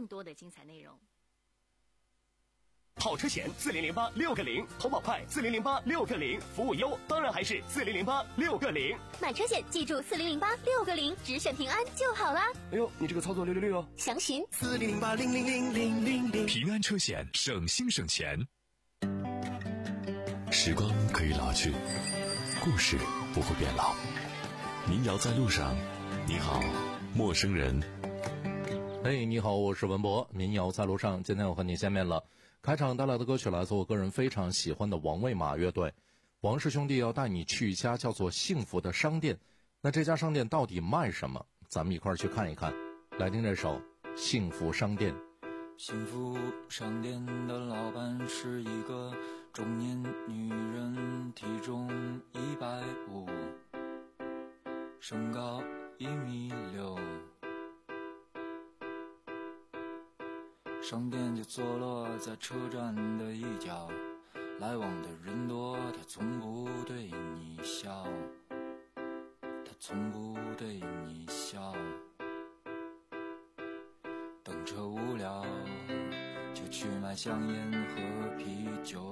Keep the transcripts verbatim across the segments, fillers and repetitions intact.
更多的精彩内容。 跑车险四零零八六个零，投保快四零零八六个零，服务优当然还是四零零八六个零。 买车险记住四零零八六个零，只选平安就好啦。 哎呦，你这个操作六六六哦！ 详询四零零八零零零零零零。 平安车险，省心省钱。时光可以老去，故事不会变老。民谣在路上，你好，陌生人。 嘿，你好，我是文博，民谣在路上，今天我和你见面了。开场带来的歌曲来自我个人非常喜欢的王卫马乐队。王氏兄弟要带你去一家叫做幸福的商店，那这家商店到底卖什么？咱们一块儿去看一看。来听这首《幸福商店》。 幸福商店的老板是一个中年女人，体重一百五，身高一米六。商店就坐落在车站的一角，来往的人多，他从不对你笑，他从不对你笑。等车无聊，就去买香烟和啤酒。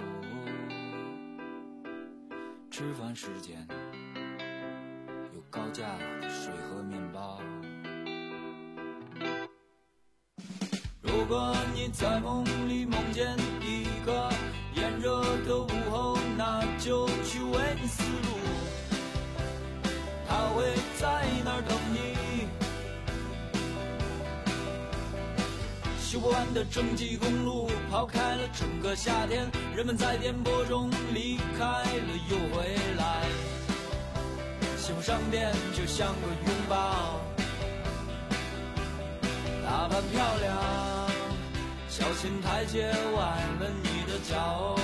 吃饭时间，有高价的水和面包。如果你在梦里梦见一个炎热的午后，那就去威尼斯路，他会在那儿等你。修不完的城际公路抛开了整个夏天，人们在颠簸中离开了又回来。幸福商店就像个拥抱，打扮漂亮，小心台阶崴了你的脚。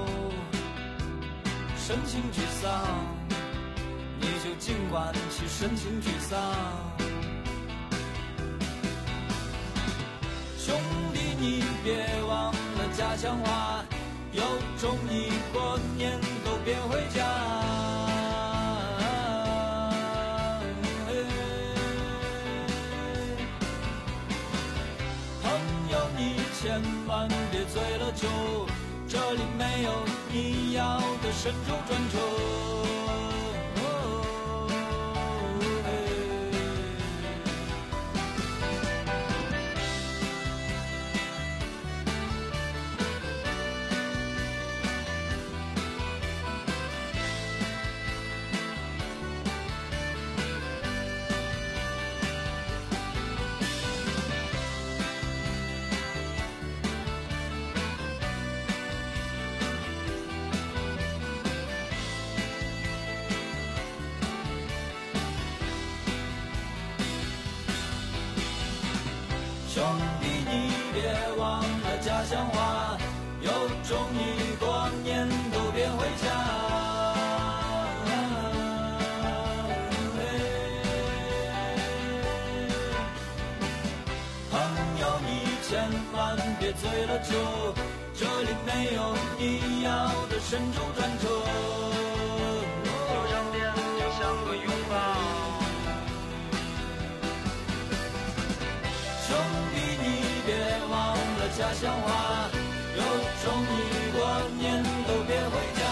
神情沮丧，你就尽管去神情沮丧。兄弟你别忘了家乡话，有种你过年都别回家。千万别醉了酒，这里没有你要的神州专车。兄弟你别忘了家乡话，有种你过年都别回家。朋友你千万别醉了酒，这里没有你要的神州专车。有商店就像个拥抱，别忘了家乡话，有种你过年都别回家。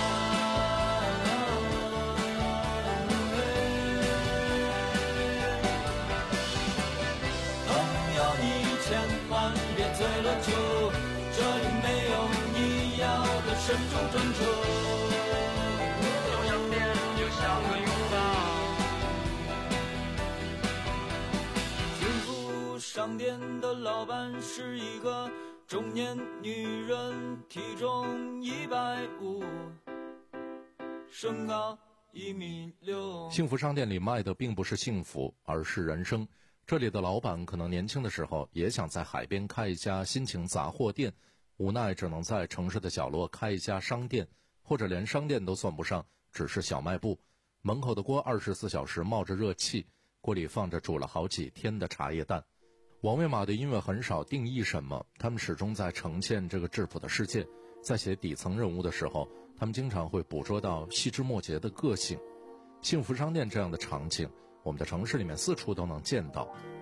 朋友你千万别醉了酒，这里没有你要的神州专车。有商店就像个拥抱，商店的老板是一个中年女人，体重一百五，身高一米六。 幸福商店里卖的并不是幸福，而是人生。这里的老板可能年轻的时候也想在海边开一家心情杂货店，无奈只能在城市的角落开一家商店，或者连商店都算不上，只是小卖部。门口的锅二十四小时冒着热气，锅里放着煮了好几天的茶叶蛋。王卫马的音乐很少定义什么，他们始终在呈现这个质朴的世界。在写底层人物的时候，他们经常会捕捉到细枝末节的个性。幸福商店这样的场景，我们的城市里面四处都能见到。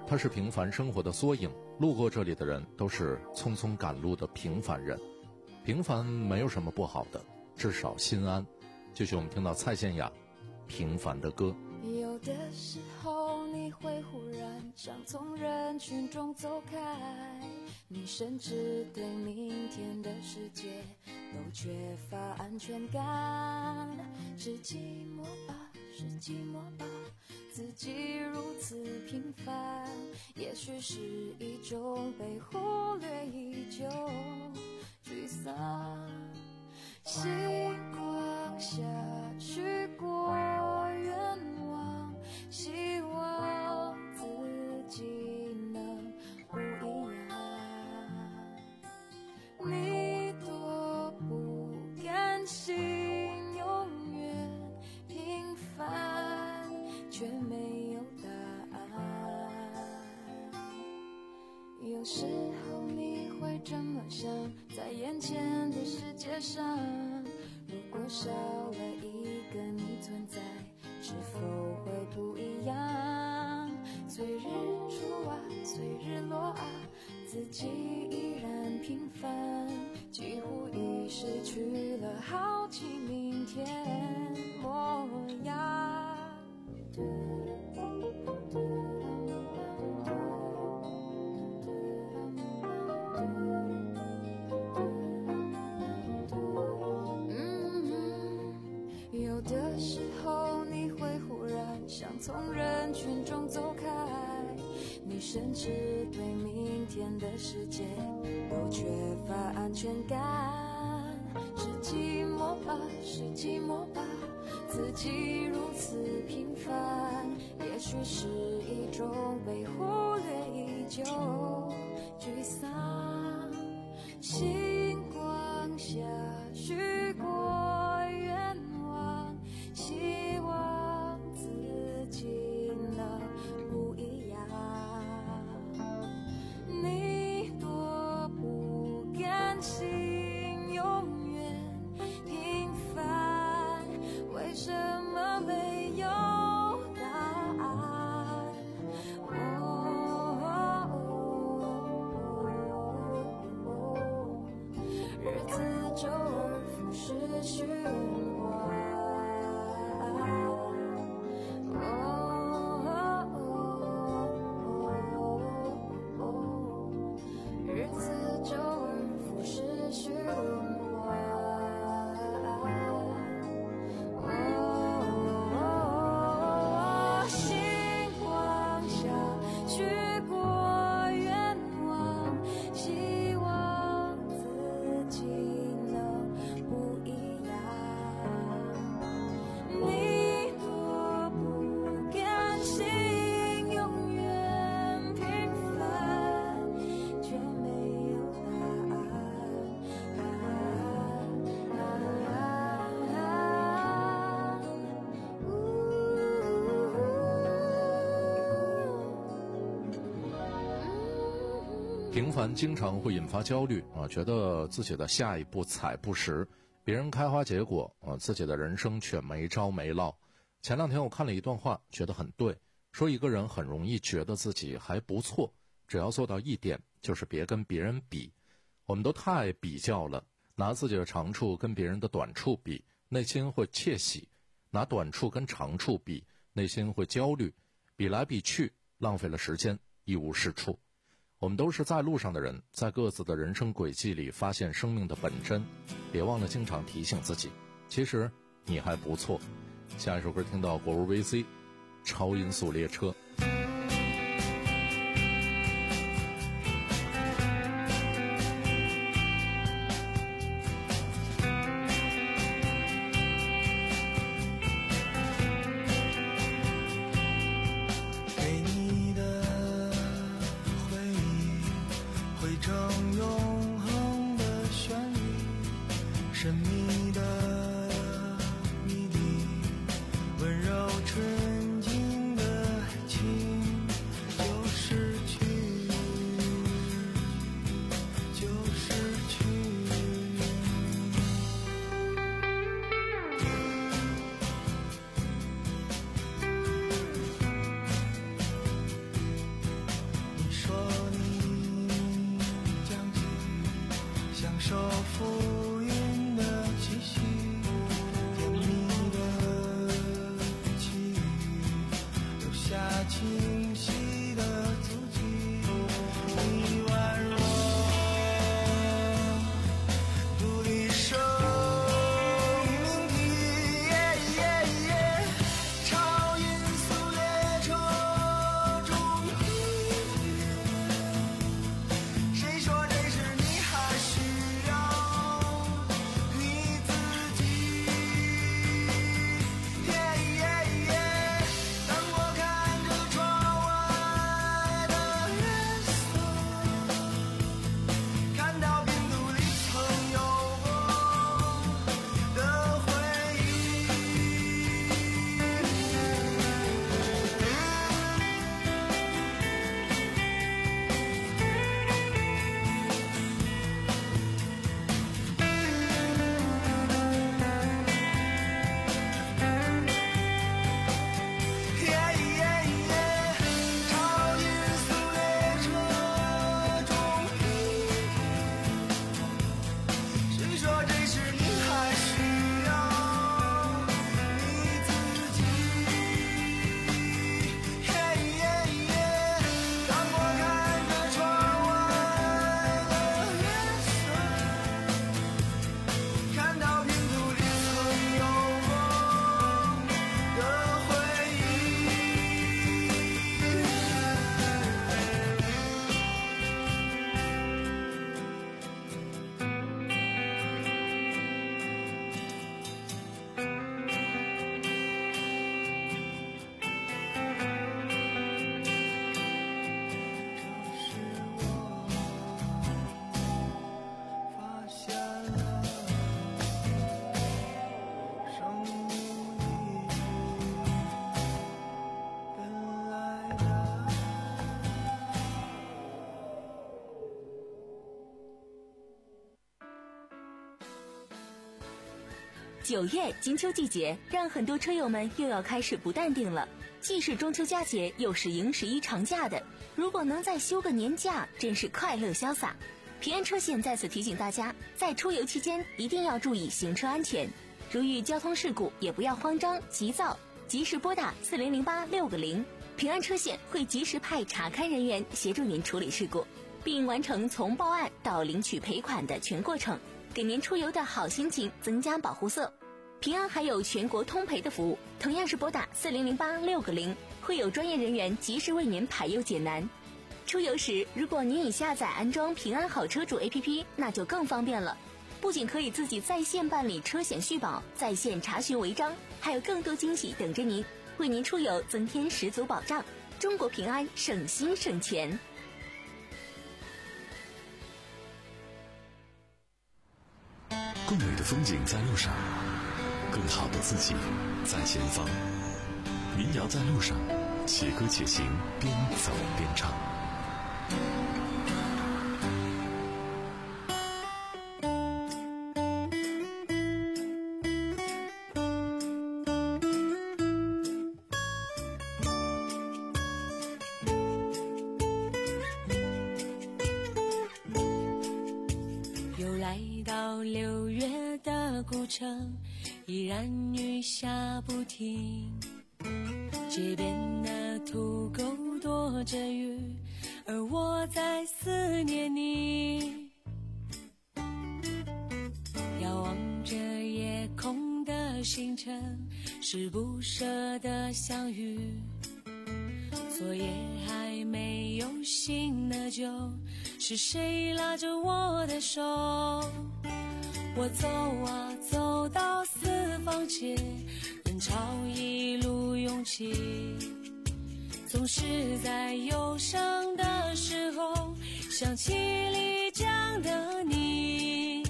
它是平凡生活的缩影，路过这里的人都是匆匆赶路的平凡人。平凡没有什么不好的，至少心安。继续我们听到蔡健雅平凡的歌。 有的时候你会忽然想从人群中走开，你甚至对明天的世界都缺乏安全感。是寂寞吧，是寂寞吧，自己如此平凡，也许是一种被忽略已久沮丧。星光下去过愿望，希望自己能不一样。你多不甘心永远平凡，却没有答案。有时候你会这么想，在眼前的世界上，如果少了一个你存在，是否会不一样？随日出啊，随日落啊，自己依然平凡，几乎已失去了好奇明天模样。有的时候你会忽然想从人群中走开，你甚至对明天的世界都缺乏安全感。是寂寞吧，是寂寞吧，自己如此平凡，也许是一种被忽略已久沮丧。星光下许过愿望，希望自己能不一样。你多不甘心永远平凡，为什么没有答案？哦，日子周而复始循环。 平凡经常会引发焦虑啊，觉得自己的下一步踩不实，别人开花结果啊，自己的人生却没着没落。前两天我看了一段话，觉得很对，说一个人很容易觉得自己还不错，只要做到一点，就是别跟别人比。我们都太比较了，拿自己的长处跟别人的短处比，内心会窃喜；拿短处跟长处比，内心会焦虑。比来比去，浪费了时间，一无是处。我们都是在路上的人，在各自的人生轨迹里发现生命的本真，别忘了经常提醒自己，其实你还不错。下一首歌听到国物 V C 超音速列车。 纯净的情浮云的气息，甜蜜的记忆，留下清晰的足迹。你宛若独立生命体，超音速列车中一谁说这时你还需要你自己？当我看着窗外的月色，看到冰毒里曾有我的回忆。超音速列车中谁说这时你还需要你自己？当我看着窗外的月色，看到拼图里曾有我的回忆。是我发现了生命意义，本来的。 九月金秋季节，让很多车友们又要开始不淡定了。既是中秋佳节，又是迎十一长假的，如果能再休个年假，真是快乐潇洒。平安车险在此提醒大家，在出游期间一定要注意行车安全，如遇交通事故也不要慌张急躁，及时拨打四零零八六个零，平安车险会及时派查勘人员协助您处理事故，并完成从报案到领取赔款的全过程，给您出游的好心情增加保护色。平安还有全国通赔的服务，同样是拨打四零零八六个零，会有专业人员及时为您排忧解难。出游时，如果您已下载安装平安好车主 A P P， 那就更方便了。不仅可以自己在线办理车险续保，在线查询违章，还有更多惊喜等着您，为您出游增添十足保障。中国平安，省心省钱。 更美的风景在路上，更好的自己在前方。民谣在路上，且歌且行，边走边唱。 又来到六月的古城，依然雨下不停，街边的土狗躲着雨，而我在思念你。遥望着夜空的星辰，是不舍的相遇，昨夜还没有醒的酒，是谁拉着我的手？我走啊走到四方街，人潮一路涌起，总是在忧伤的时候想起丽江的你。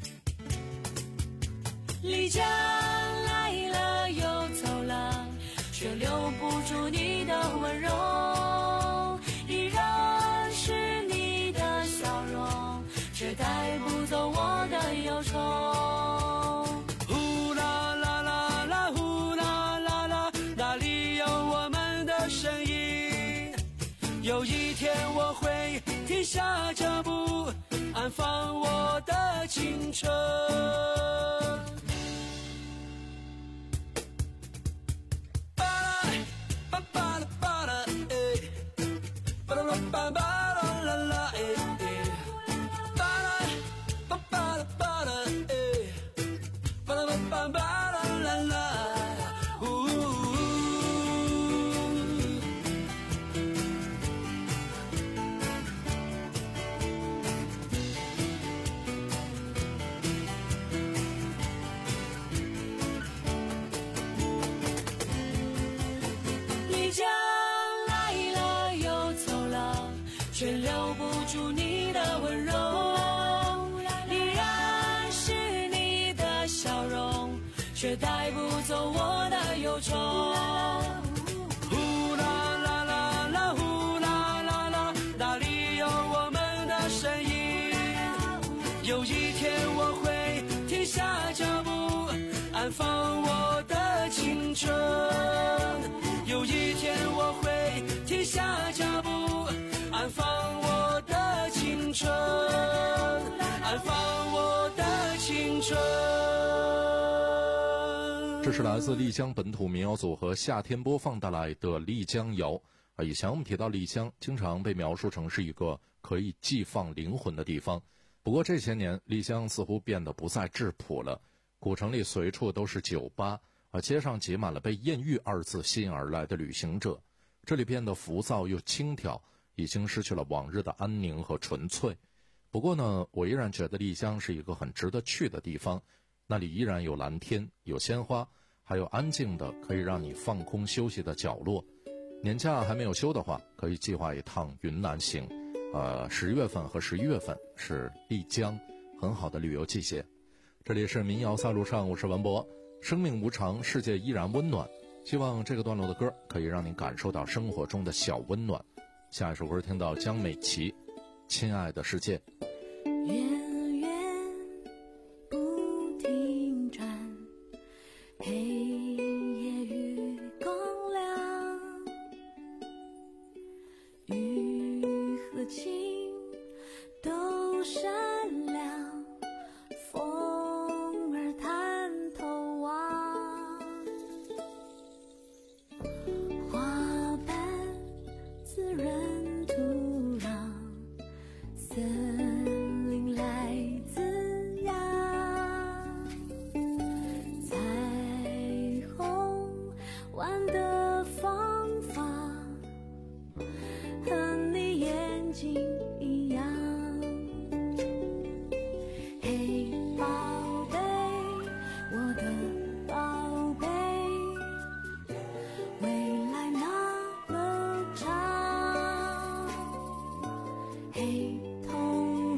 丽江来了又走了，却留不住你的温柔，依然是你的笑容，却带不走我的忧愁。 呼啦啦啦啦，呼啦啦啦，哪里有我们的身影？有一天我会停下脚步，安放我的情青春。 丽江来了又走了，却留不住你的温柔，依然是你的笑容，却带不走我的忧愁。 呼啦啦啦啦，呼啦啦啦，哪里有我们的身影？有一天我会停下脚步，安放我的青春。有一天我会停下脚步，安放我的青春，安放我的青春。 这是来自丽江本土民谣组合夏天播放带来的丽江谣。啊，以前我们提到丽江，经常被描述成是一个可以寄放灵魂的地方。不过这些年，丽江似乎变得不再质朴了，古城里随处都是酒吧，而街上挤满了被艳遇二字吸引而来的旅行者。这里变得浮躁又轻佻，已经失去了往日的安宁和纯粹。不过呢，我依然觉得丽江是一个很值得去的地方，那里依然有蓝天，有鲜花，还有安静的可以让你放空休息的角落。年假还没有休的话，可以计划一趟云南行。呃，十月份和十一月份是丽江很好的旅游季节。这里是民谣赛路上，我是文博。生命无常，世界依然温暖。希望这个段落的歌可以让你感受到生活中的小温暖。下一首歌听到江美琪，亲爱的世界。 源源不停转，黑夜与光亮，雨和晴都闪亮，风儿探头望，花瓣滋润土壤，森林来滋养，彩虹玩的方法和你眼睛一样。嘿，宝贝，我的宝贝，未来那么长。嘿，童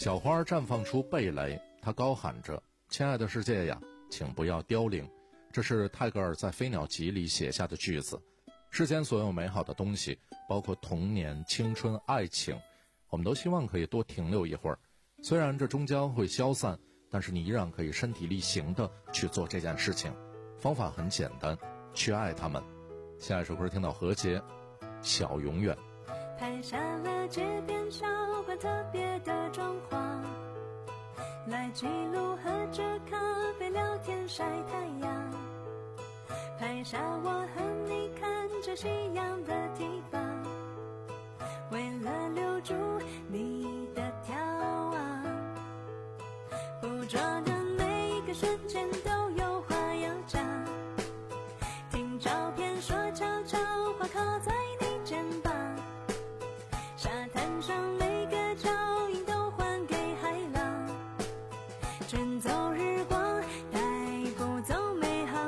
小花绽放出蓓蕾，它高喊着：亲爱的世界呀，请不要凋零。这是泰戈尔在《飞鸟集》里写下的句子。世间所有美好的东西，包括童年、青春、爱情，我们都希望可以多停留一会儿。虽然这终将会消散，但是你依然可以身体力行地去做这件事情。方法很简单，去爱他们。下一首歌听到何洁，小永远。 拍下了街边小馆特别的装潢，来记录喝着咖啡聊天晒太阳，拍下我和你看着夕阳的地方，为了留住你的眺望，捕捉的每一个瞬间都有话要讲，听照片说悄悄话靠在你肩膀，沙滩上每个脚印都还给海浪，卷走日光带不走美好，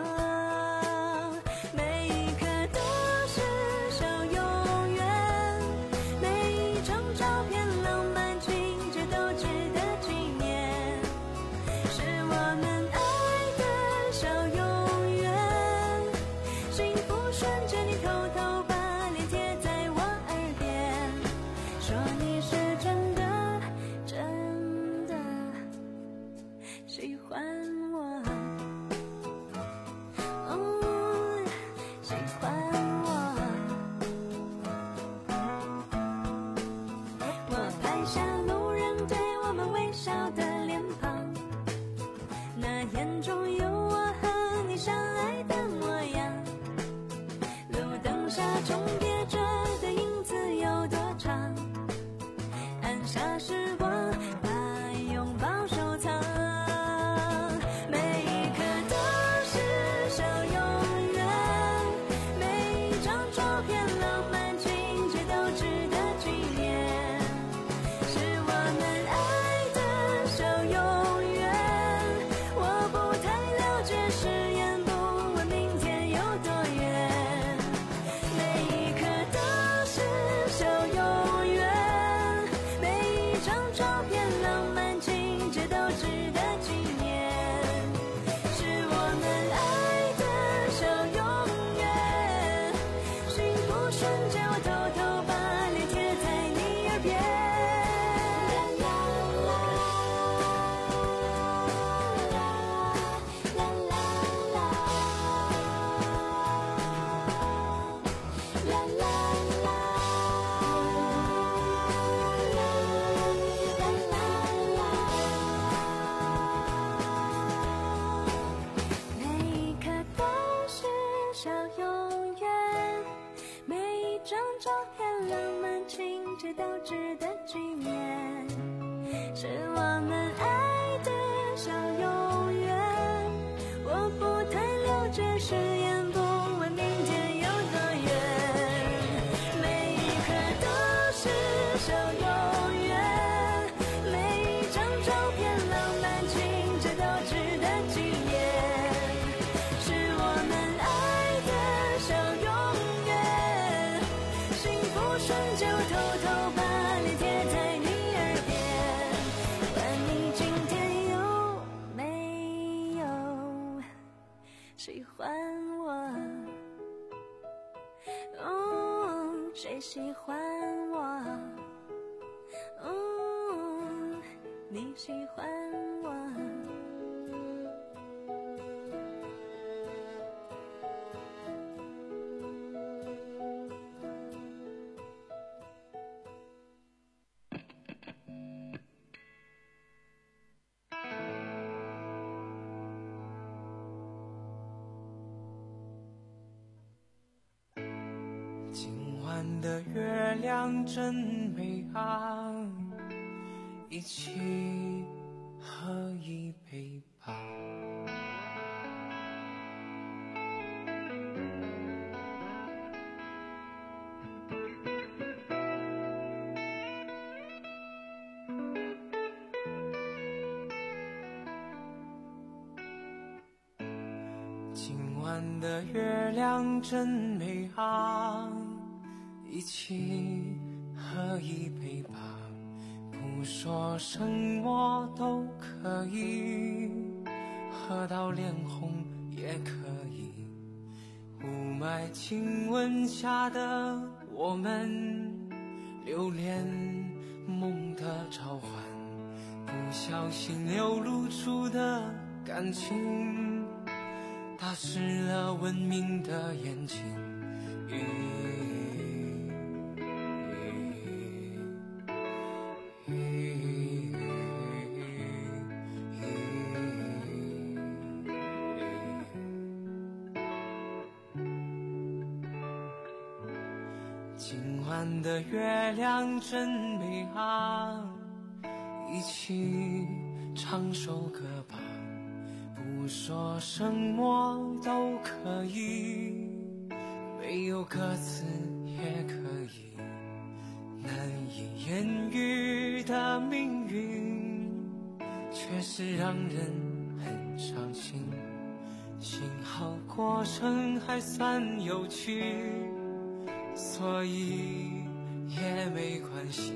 每一刻都是小永远，每一张照片浪漫情节都值得纪念，是我们爱的小永远，幸福瞬间你偷偷把脸贴在我耳边，说你是真的真的喜欢我，哦，喜欢我。我拍下路人对我们微笑的脸庞，那眼中有我和你相爱的模样，路灯下重叠着的影子有多长，按下时光把拥抱收藏，每一刻都是小永远，每一张照片浪漫情节都值得纪念，是我们爱的小永远，我不太了解誓言不问明天有多远，每一刻都是小永远，每一张照片浪漫情节都值得纪念，是我们爱的小永远，幸福瞬间我偷偷把脸贴在你耳边，啦啦啦啦啦啦啦每一刻都是小永远，每一张照片浪漫情节都值得纪念，是我们爱的小永远，我不太了解誓言不问明天有多远，每一刻都是小永远，每一张照片浪漫情节都值得纪念，是我们爱的小永远，幸福瞬间我偷偷把脸贴在你耳边，问你今天有没有喜欢我，哦，谁喜欢我，哦，你喜欢我。 今晚的月亮真美好，一起喝一杯吧。今晚的月亮真美好，一起喝一杯吧，不不说什么都可以，喝到脸红也可以。雾霾亲吻下的我们，留恋梦的召唤，不小心流露出的感情，打湿了文明的眼睛。今晚的月亮真美啊，一起唱首歌吧，不说什么都可以，没有歌词也可以，难以言喻的命运却是让人很伤心，幸好过程还算有趣，所以也没关系。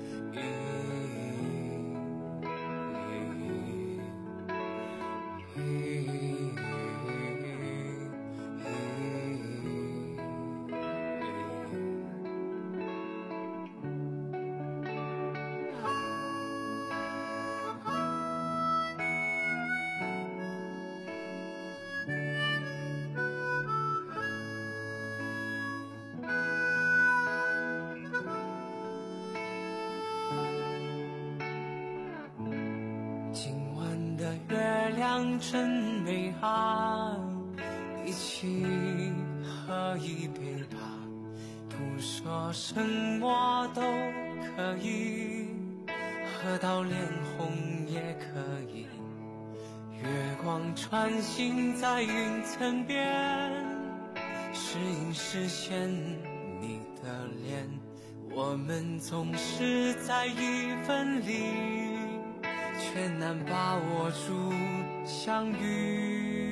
真美啊，一起喝一杯吧，不说什么都可以，喝到脸红也可以。月光穿行在云层边，时隐时现你的脸，我们总是在一分离，却难把握住相遇。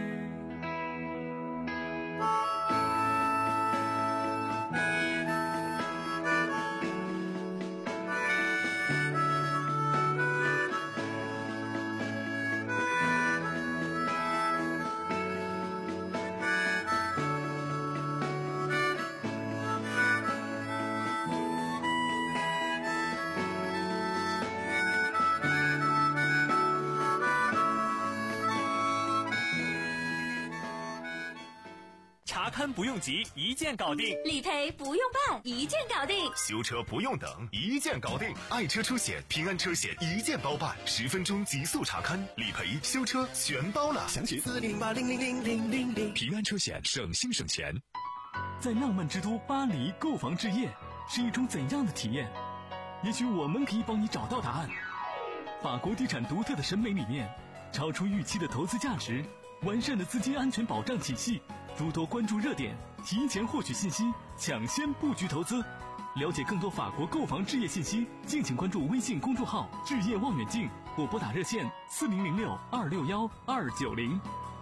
查勘不用急，一键搞定； 理赔不用办，一键搞定； 修车不用等，一键搞定。爱车出险，平安车险一键包办，十分钟极速查勘、理赔、修车全包了。详情四零八零零零零零零。平安车险，省心省钱。 在浪漫之都巴黎购房置业是一种怎样的体验？也许我们可以帮你找到答案。法国地产独特的审美理念，超出预期的投资价值，完善的资金安全保障体系，诸多关注热点，提前获取信息，抢先布局投资。了解更多法国购房置业信息，敬请关注微信公众号“置业望远镜”或拨打热线四零零六二六幺二九零。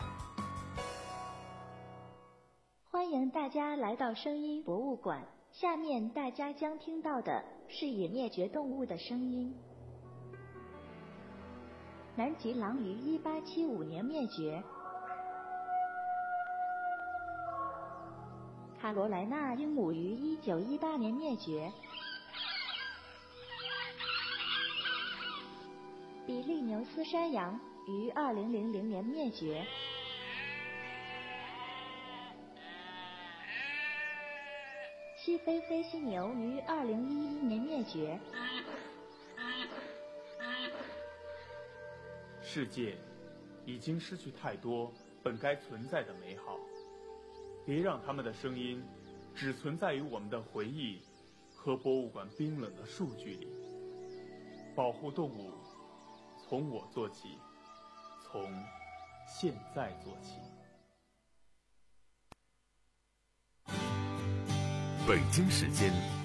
欢迎大家来到声音博物馆，下面大家将听到的是已灭绝动物的声音。南极狼于一八七五年灭绝，卡罗莱纳鹦鹉于一九一八年灭绝，比利牛斯山羊于二零零零年灭绝，西非黑犀牛于二零一一年灭绝。 世界已经失去太多本该存在的美好，别让他们的声音只存在于我们的回忆和博物馆冰冷的数据里。保护动物，从我做起，从现在做起。 北京时间